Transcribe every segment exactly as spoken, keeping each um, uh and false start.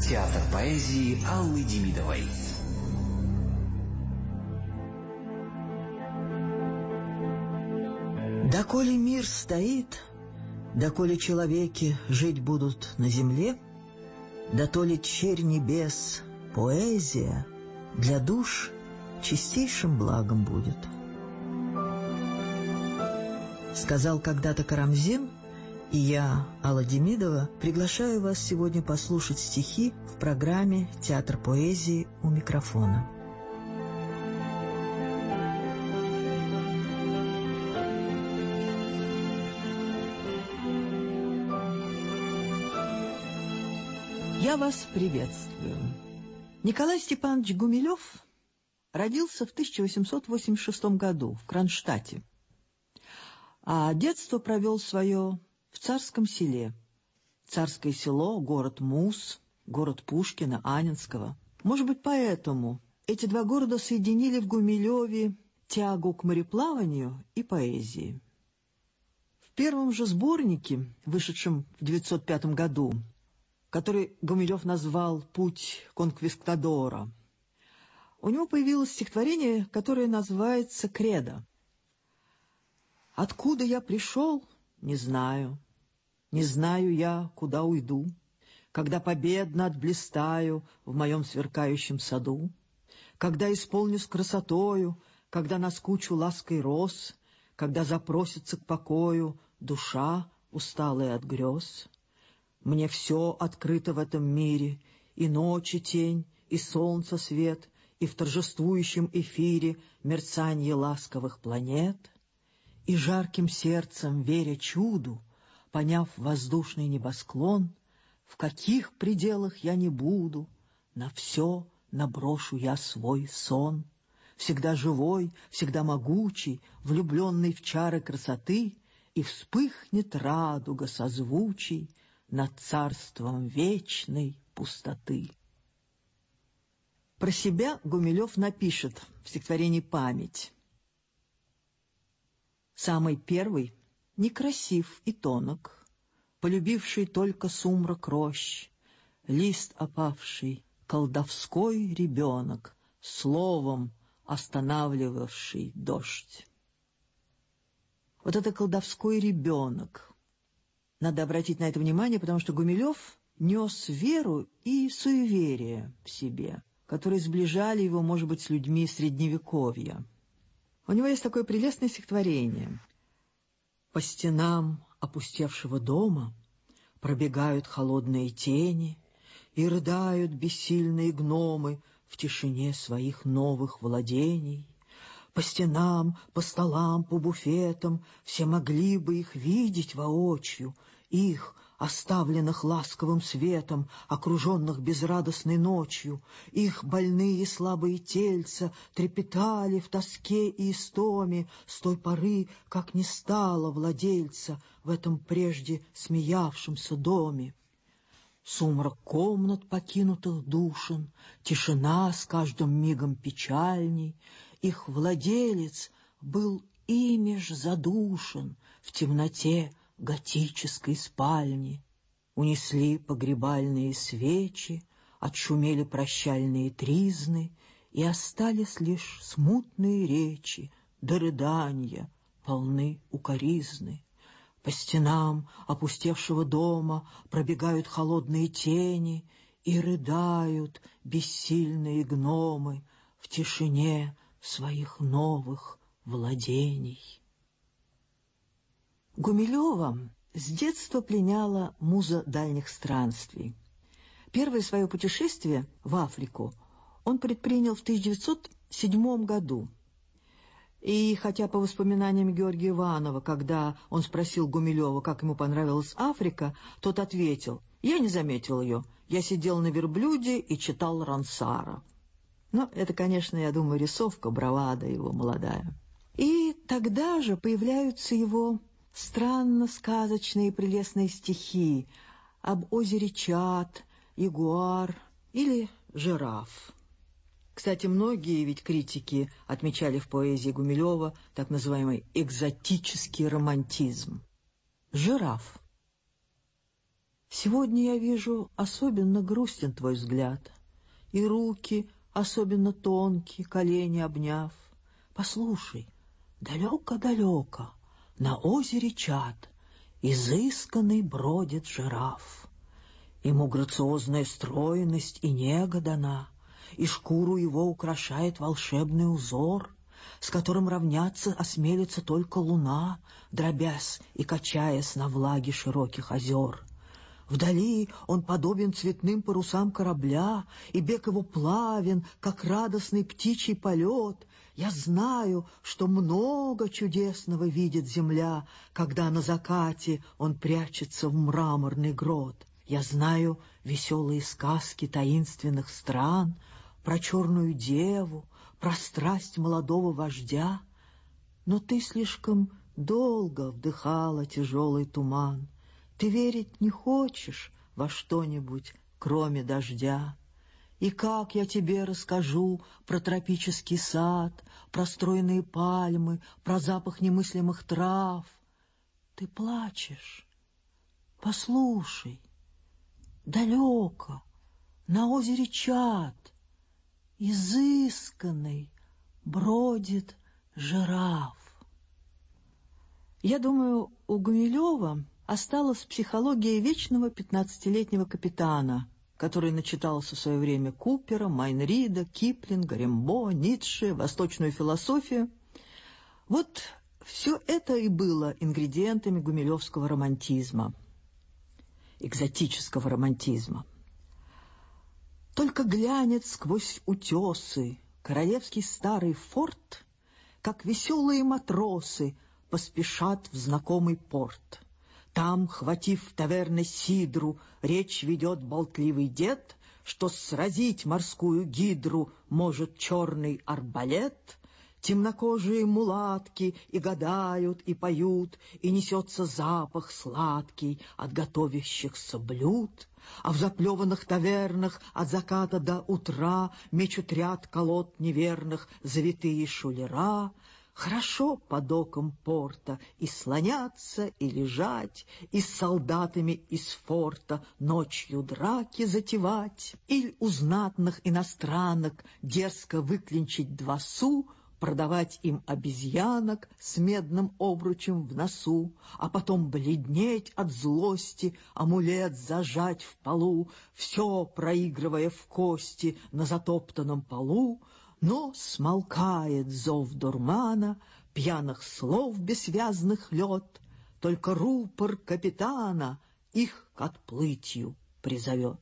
Театр поэзии Аллы Демидовой. Доколе мир стоит, доколе человеки жить будут на земле, дотоле черь небес, поэзия для душ чистейшим благом будет. Сказал когда-то Карамзин, и я, Алла Демидова, приглашаю вас сегодня послушать стихи в программе «Театр поэзии» у микрофона. Я вас приветствую. Николай Степанович Гумилев родился в тысяча восемьсот восемьдесят шестом году в Кронштадте, а детство провел свое в Царском селе. Царское село — город Мус, город Пушкина, Анненского. Может быть, поэтому эти два города соединили в Гумилеве тягу к мореплаванию и поэзии. В первом же сборнике, вышедшем в девятьсот пятом году, который Гумилев назвал «Путь конквистадора», у него появилось стихотворение, которое называется «Кредо». «Откуда я пришел, не знаю, не знаю я, куда уйду, когда победно отблистаю в моем сверкающем саду, когда исполнюсь красотою, когда наскучу лаской роз, когда запросится к покою душа, усталая от грез. Мне все открыто в этом мире, и ночи тень, и солнца свет, и в торжествующем эфире мерцанье ласковых планет. И жарким сердцем, веря чуду, поняв воздушный небосклон, в каких пределах я не буду, на все наброшу я свой сон. Всегда живой, всегда могучий, влюбленный в чары красоты, и вспыхнет радуга созвучий над царством вечной пустоты». Про себя Гумилев напишет в стихотворении «Память». Самый первый некрасив и тонок, полюбивший только сумрак рощ, лист опавший, колдовской ребенок, словом останавливавший дождь. Вот это колдовской ребенок. Надо обратить на это внимание, потому что Гумилев нес веру и суеверие в себе, которые сближали его, может быть, с людьми Средневековья. У него есть такое прелестное стихотворение. «По стенам опустевшего дома пробегают холодные тени, и рыдают бессильные гномы в тишине своих новых владений. По стенам, по столам, по буфетам все могли бы их видеть воочию, их, оставленных ласковым светом, окруженных безрадостной ночью, их больные слабые тельца трепетали в тоске и истоме с той поры, как не стало владельца в этом прежде смеявшемся доме. Сумрак комнат покинутых душен, тишина с каждым мигом печальней, их владелец был ими ж задушен в темноте готической спальни. Унесли погребальные свечи, отшумели прощальные тризны, и остались лишь смутные речи, до рыдания полны укоризны. По стенам опустевшего дома пробегают холодные тени, и рыдают бессильные гномы в тишине своих новых владений». Гумилева с детства пленяла муза дальних странствий. Первое свое путешествие в Африку он предпринял в тысяча девятьсот седьмом году. И хотя по воспоминаниям Георгия Иванова, когда он спросил Гумилева, как ему понравилась Африка, тот ответил: «Я не заметил ее, я сидел на верблюде и читал Рансара». Но это, конечно, я думаю, рисовка, бравада его молодая. И тогда же появляются его странно сказочные и прелестные стихи об озере Чад, ягуар или жираф. Кстати, многие ведь критики отмечали в поэзии Гумилева так называемый экзотический романтизм. Жираф. Сегодня я вижу, особенно грустен твой взгляд, и руки особенно тонкие, колени обняв. Послушай, далеко-далеко на озере Чад изысканный бродит жираф. Ему грациозная стройность и нега дана, и шкуру его украшает волшебный узор, с которым равняться осмелится только луна, дробясь и качаясь на влаге широких озер. Вдали он подобен цветным парусам корабля, и бег его плавен, как радостный птичий полет. Я знаю, что много чудесного видит земля, когда на закате он прячется в мраморный грот. Я знаю веселые сказки таинственных стран, про черную деву, про страсть молодого вождя. Но ты слишком долго вдыхала тяжелый туман. Ты верить не хочешь во что-нибудь, кроме дождя. И как я тебе расскажу про тропический сад, про стройные пальмы, про запах немыслимых трав? Ты плачешь. Послушай, далеко, на озере Чад, изысканный бродит жираф. Я думаю, у Гумилева осталась психология вечного пятнадцатилетнего капитана, который начитался в свое время Купера, Майнрида, Киплинга, Рембо, Ницше, восточную философию. Вот все это и было ингредиентами гумилевского романтизма, экзотического романтизма. Только глянет сквозь утесы королевский старый форт, как веселые матросы поспешат в знакомый порт. Там, хватив таверны сидру, речь ведет болтливый дед, что сразить морскую гидру может черный арбалет. Темнокожие мулатки и гадают, и поют, и несется запах сладкий от готовящихся блюд. А в заплеванных тавернах от заката до утра мечут ряд колод неверных завитые шулера. Хорошо под оком порта и слоняться, и лежать, и с солдатами из форта ночью драки затевать, или у знатных иностранок дерзко выклинчить два су, продавать им обезьянок с медным обручем в носу, а потом бледнеть от злости, амулет зажать в полу, все проигрывая в кости на затоптанном полу. Но смолкает зов дурмана, пьяных слов бессвязных лед, только рупор капитана их к отплытию призовет.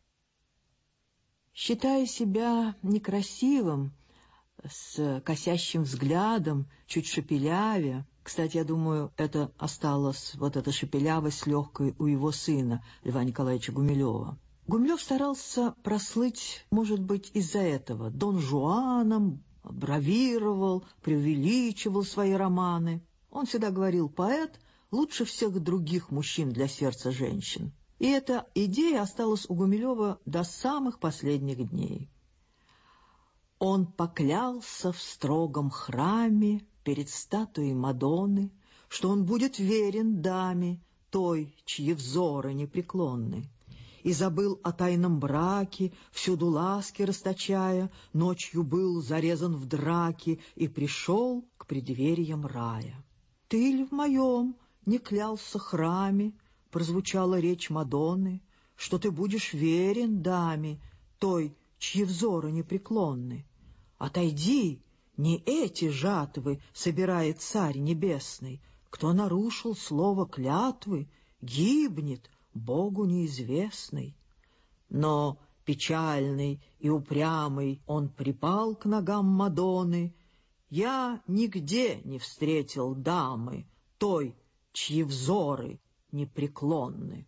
Считая себя некрасивым, с косящим взглядом, чуть шепелявя, кстати, я думаю, это осталось, вот эта шепелявость легкой у его сына, Льва Николаевича Гумилева. Гумилев старался прослыть, может быть, из-за этого. Дон Жуаном бравировал, преувеличивал свои романы. Он всегда говорил: поэт лучше всех других мужчин для сердца женщин. И эта идея осталась у Гумилева до самых последних дней. Он поклялся в строгом храме перед статуей Мадонны, что он будет верен даме, той, чьи взоры непреклонны. И забыл о тайном браке, всюду ласки расточая, ночью был зарезан в драке и пришел к преддвериям рая. «Ты ли в моем не клялся храме?» — прозвучала речь Мадонны, «что ты будешь верен даме, той, чьи взоры непреклонны. Отойди, не эти жатвы собирает царь небесный. Кто нарушил слово клятвы, гибнет, Богу неизвестный». Но печальный и упрямый он припал к ногам Мадонны. «Я нигде не встретил дамы, той, чьи взоры непреклонны».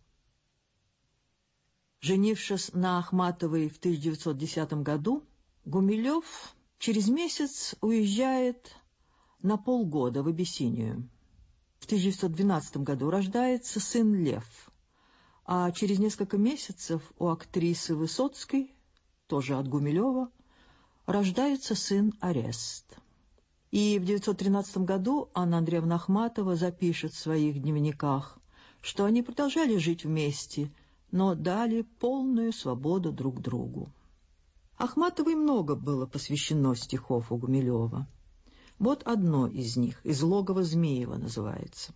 Женившись на Ахматовой в тысяча девятьсот десятом году, Гумилев через месяц уезжает на полгода в Абиссинию. В тысяча девятьсот двенадцатом году рождается сын Лев, а через несколько месяцев у актрисы Высоцкой, тоже от Гумилева, рождается сын Арест. И в тысяча девятьсот тринадцатом году Анна Андреевна Ахматова запишет в своих дневниках, что они продолжали жить вместе но дали полную свободу друг другу. Ахматовой много было посвящено стихов у Гумилева. Вот одно из них, «Из логова Змеева» называется.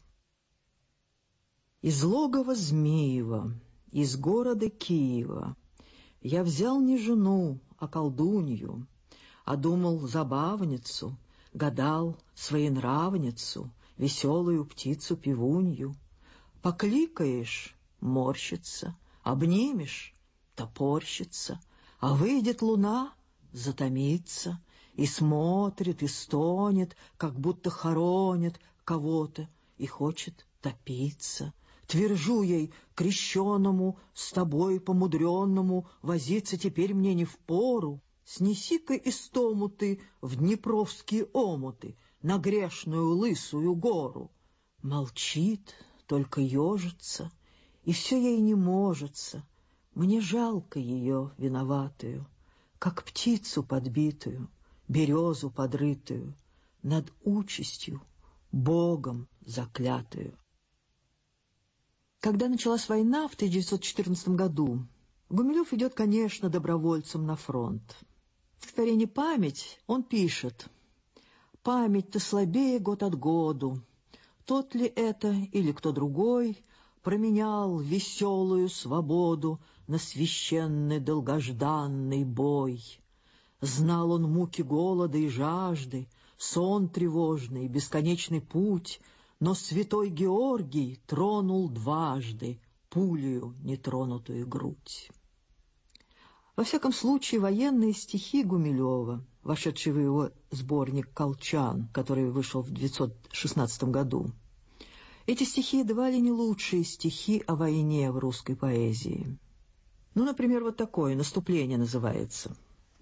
«Из логова Змеева, из города Киева, я взял не жену, а колдунью, а думал забавницу, гадал своенравницу, веселую птицу-певунью. Покликаешь — морщится, обнимешь — топорщится, а выйдет луна — затомится, и смотрит, и стонет, как будто хоронит кого-то, и хочет топиться. Твержу ей, крещеному, с тобой помудренному, возиться теперь мне не впору. Снеси-ка истому ты в днепровские омуты, на грешную лысую гору. Молчит, только ежится, и все ей не можется. Мне жалко ее виноватую, как птицу подбитую, березу подрытую, над участью Богом заклятую. Когда началась война в тысяча девятьсот четырнадцатом году, Гумилев идет, конечно, добровольцем на фронт. В стихотворении «Память» он пишет: «Память-то слабее год от году. Тот ли это или кто другой променял веселую свободу на священный долгожданный бой? Знал он муки голода и жажды, сон тревожный, бесконечный путь, но святой Георгий тронул дважды пулею нетронутую грудь». Во всяком случае, военные стихи Гумилева, вошедшие в его сборник «Колчан», который вышел в девятьсот шестнадцатом году, эти стихи едва ли не лучшие стихи о войне в русской поэзии. Ну, например, вот такое «Наступление» называется.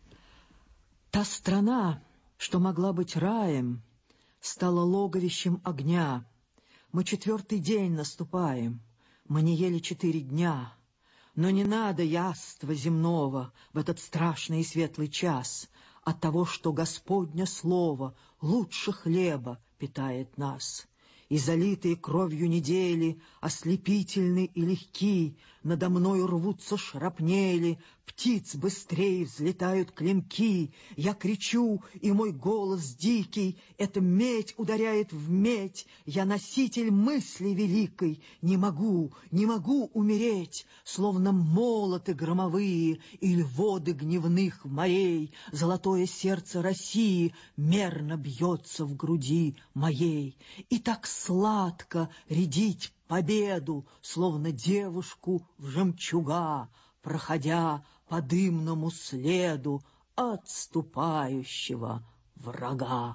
«Та страна, что могла быть раем, стала логовищем огня. Мы четвертый день наступаем, мы не ели четыре дня. Но не надо яства земного в этот страшный и светлый час от того, что Господня слово лучше хлеба питает нас. И залитые кровью недели, ослепительны и легки, надо мною рвутся шрапнели, птиц быстрее взлетают клинки. Я кричу, и мой голос дикий, эта медь ударяет в медь. Я носитель мысли великой, не могу, не могу умереть, словно молоты громовые или воды гневных морей. Золотое сердце России мерно бьется в груди моей. И так сладко рядить победу, словно девушку в жемчуга, проходя по дымному следу отступающего врага.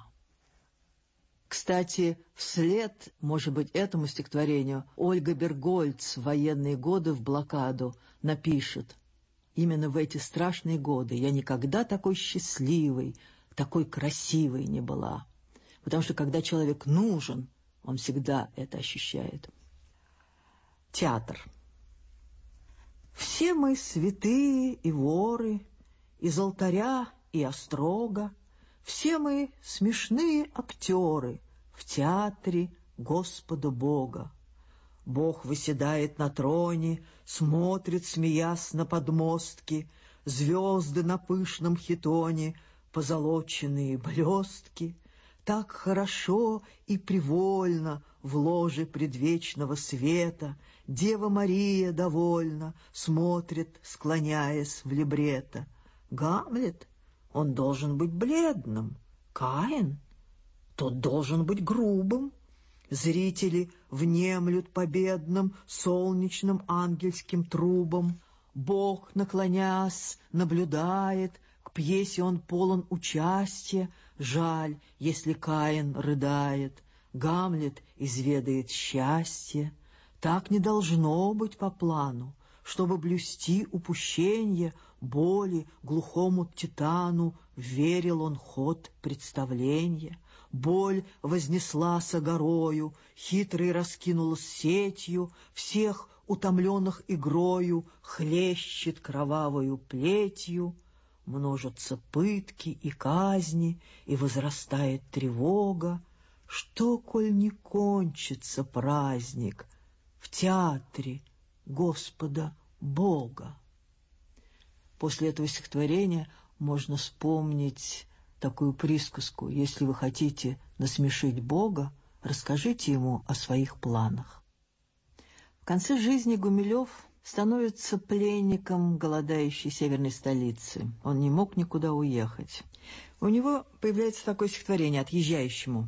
Кстати, вслед, может быть, этому стихотворению Ольга Бергольц в военные годы в блокаду напишет: «Именно в эти страшные годы я никогда такой счастливой, такой красивой не была». Потому что когда человек нужен, он всегда это ощущает. Театр. Все мы святые и воры, из алтаря и острога, все мы смешные актеры в театре Господа Бога. Бог выседает на троне, смотрит, смеясь, на подмостки, звезды на пышном хитоне, позолоченные блестки. Так хорошо и привольно в ложе предвечного света Дева Мария довольно смотрит, склоняясь в либретто. Гамлет, он должен быть бледным, Каин, тот должен быть грубым. Зрители внемлют победным солнечным ангельским трубам. Бог, наклонясь, наблюдает, к пьесе он полон участия. Жаль, если Каин рыдает, Гамлет изведает счастье. Так не должно быть по плану, чтобы блюсти упущенье боли глухому титану, верил он ход представления. Боль вознеслась горою, хитрый раскинулась сетью, всех утомленных игрою хлещет кровавою плетью. Множатся пытки и казни, и возрастает тревога. Что, коль не кончится праздник в театре Господа Бога. После этого стихотворения можно вспомнить такую присказку: если вы хотите насмешить Бога, расскажите ему о своих планах. В конце жизни Гумилев становится пленником голодающей северной столицы. Он не мог никуда уехать. У него появляется такое стихотворение отъезжающему.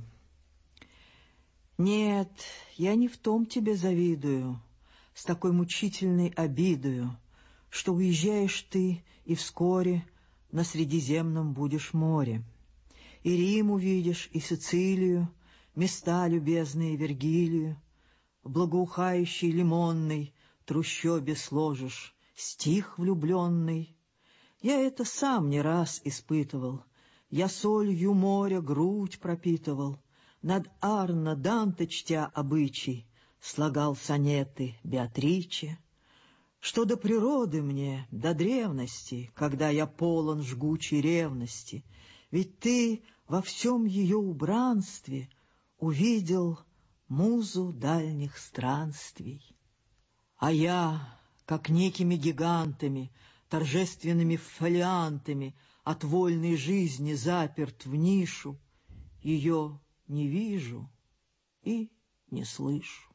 «Нет, я не в том тебе завидую, с такой мучительной обидою, что уезжаешь ты, и вскоре на Средиземном будешь море. И Рим увидишь, и Сицилию, места любезные Вергилию, в благоухающей лимонной трущобе сложишь стих влюбленный. Я это сам не раз испытывал, я солью моря грудь пропитывал, над Арно Данте чтя обычай, слагал сонеты Беатриче. Что до природы мне, до древности, когда я полон жгучей ревности, ведь ты во всем ее убранстве увидел музу дальних странствий. А я, как некими гигантами, торжественными фолиантами от вольной жизни заперт в нишу, ее не вижу и не слышу.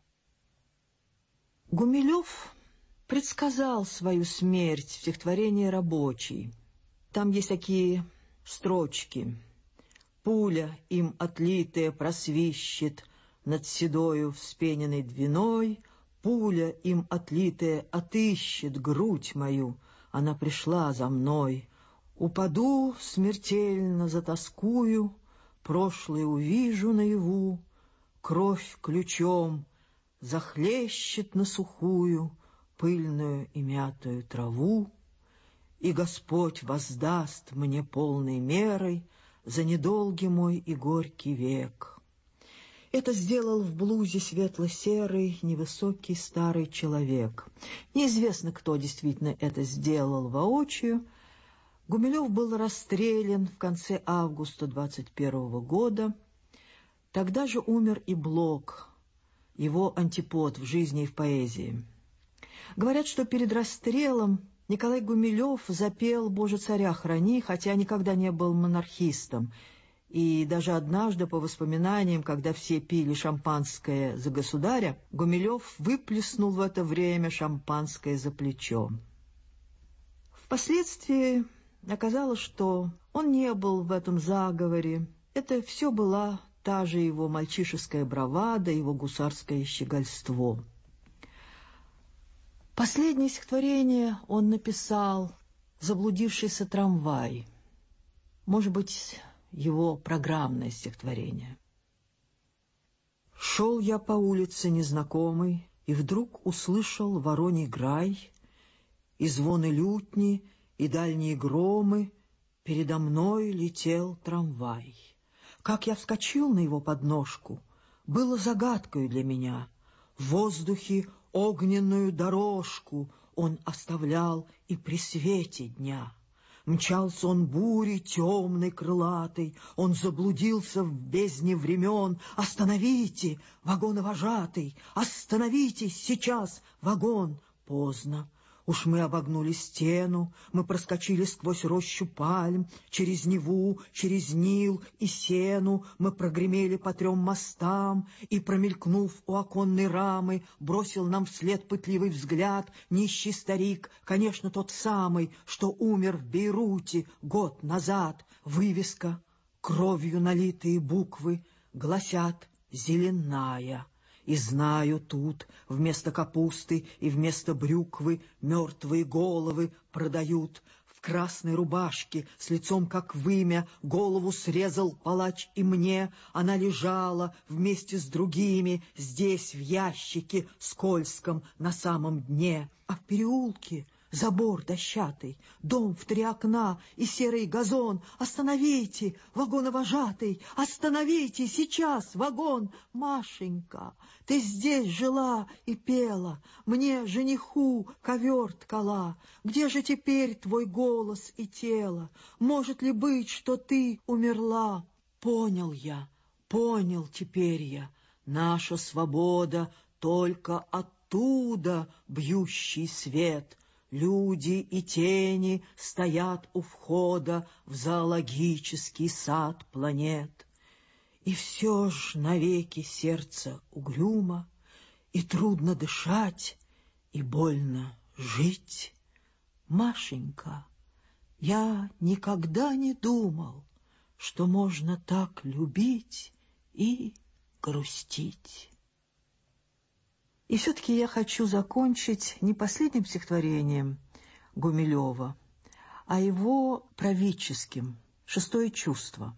Гумилев предсказал свою смерть в стихотворении «Рабочий». Там есть такие строчки: «Пуля, им отлитая, просвищет над седою вспененной двиной, пуля, им отлитая, отыщет грудь мою, она пришла за мной. Упаду, смертельно затоскую, прошлое увижу наяву, кровь ключом захлещет на сухую, пыльную и мятую траву, и Господь воздаст мне полной мерой за недолгий мой и горький век». Это сделал в блузе светло-серый, невысокий старый человек. Неизвестно, кто действительно это сделал воочию. Гумилев был расстрелян в конце августа двадцать первого года. Тогда же умер и Блок, его антипод в жизни и в поэзии. Говорят, что перед расстрелом Николай Гумилев запел «Боже, царя храни», хотя никогда не был монархистом. И даже однажды, по воспоминаниям, когда все пили шампанское за государя, Гумилев выплеснул в это время шампанское за плечо. Впоследствии оказалось, что он не был в этом заговоре. Это все была та же его мальчишеская бравада, его гусарское щегольство. Последнее стихотворение он написал «Заблудившийся трамвай». Может быть, его программное стихотворение. «Шел я по улице незнакомой, и вдруг услышал вороний грай, и звоны лютни, и дальние громы, передо мной летел трамвай. Как я вскочил на его подножку, было загадкою для меня. В воздухе огненную дорожку он оставлял и при свете дня. Мчался он бурей темной крылатой, он заблудился в бездне времен. Остановите, вагоновожатый, остановитесь сейчас, вагон. Поздно. Уж мы обогнули стену, мы проскочили сквозь рощу пальм, через Неву, через Нил и Сену, мы прогремели по трем мостам, и, промелькнув у оконной рамы, бросил нам вслед пытливый взгляд нищий старик, конечно, тот самый, что умер в Бейруте год назад. Вывеска, кровью налитые буквы, гласят «Зеленая». И знаю, тут вместо капусты и вместо брюквы мертвые головы продают. В красной рубашке, с лицом как вымя, голову срезал палач, и мне она лежала вместе с другими здесь, в ящике скользком на самом дне. А в переулке забор дощатый, дом в три окна и серый газон. Остановите, вагоновожатый, остановите сейчас, вагон. Машенька, ты здесь жила и пела, мне, жениху, ковер ткала. Где же теперь твой голос и тело? Может ли быть, что ты умерла? Понял я, понял теперь я, наша свобода только оттуда бьющий свет. люди и тени стоят у входа в зоологический сад планет. И все ж навеки сердце угрюмо, и трудно дышать, и больно жить. Машенька, я никогда не думал, что можно так любить и грустить. И все-таки я хочу закончить не последним стихотворением Гумилева, а его правительским «Шестое чувство».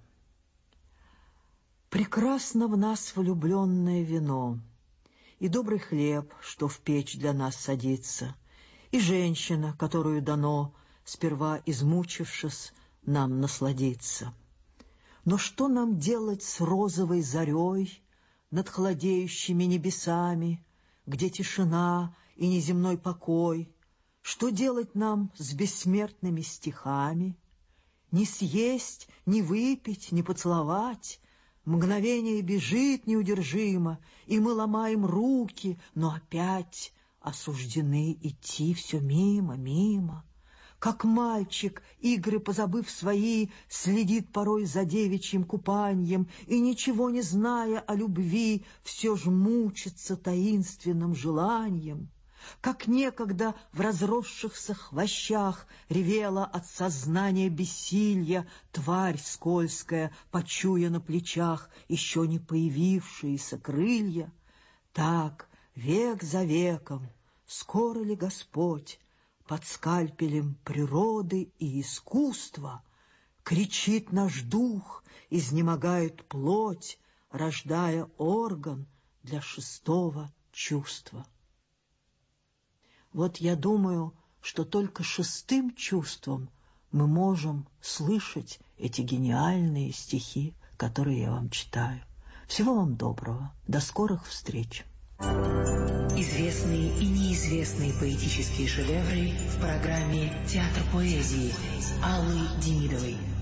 Прекрасно в нас влюбленное вино, и добрый хлеб, что в печь для нас садится, и женщина, которую дано, сперва измучившись, нам насладиться. Но что нам делать с розовой зарей над холодеющими небесами, где тишина и неземной покой? Что делать нам с бессмертными стихами? Не съесть, не выпить, не поцеловать. Мгновение бежит неудержимо, и мы ломаем руки, но опять осуждены идти все мимо, мимо. Как мальчик, игры позабыв свои, следит порой за девичьим купаньем и, ничего не зная о любви, все ж мучится таинственным желанием. Как некогда в разросшихся хвощах ревела от сознания бессилья тварь скользкая, почуя на плечах еще не появившиеся крылья, так век за веком, скоро ли Господь под скальпелем природы и искусства кричит наш дух, изнемогает плоть, рождая орган для шестого чувства. Вот я думаю, что только шестым чувством мы можем слышать эти гениальные стихи, которые я вам читаю. Всего вам доброго. До скорых встреч. Известные и неизвестные поэтические шедевры в программе «Театр поэзии» Аллы Демидовой.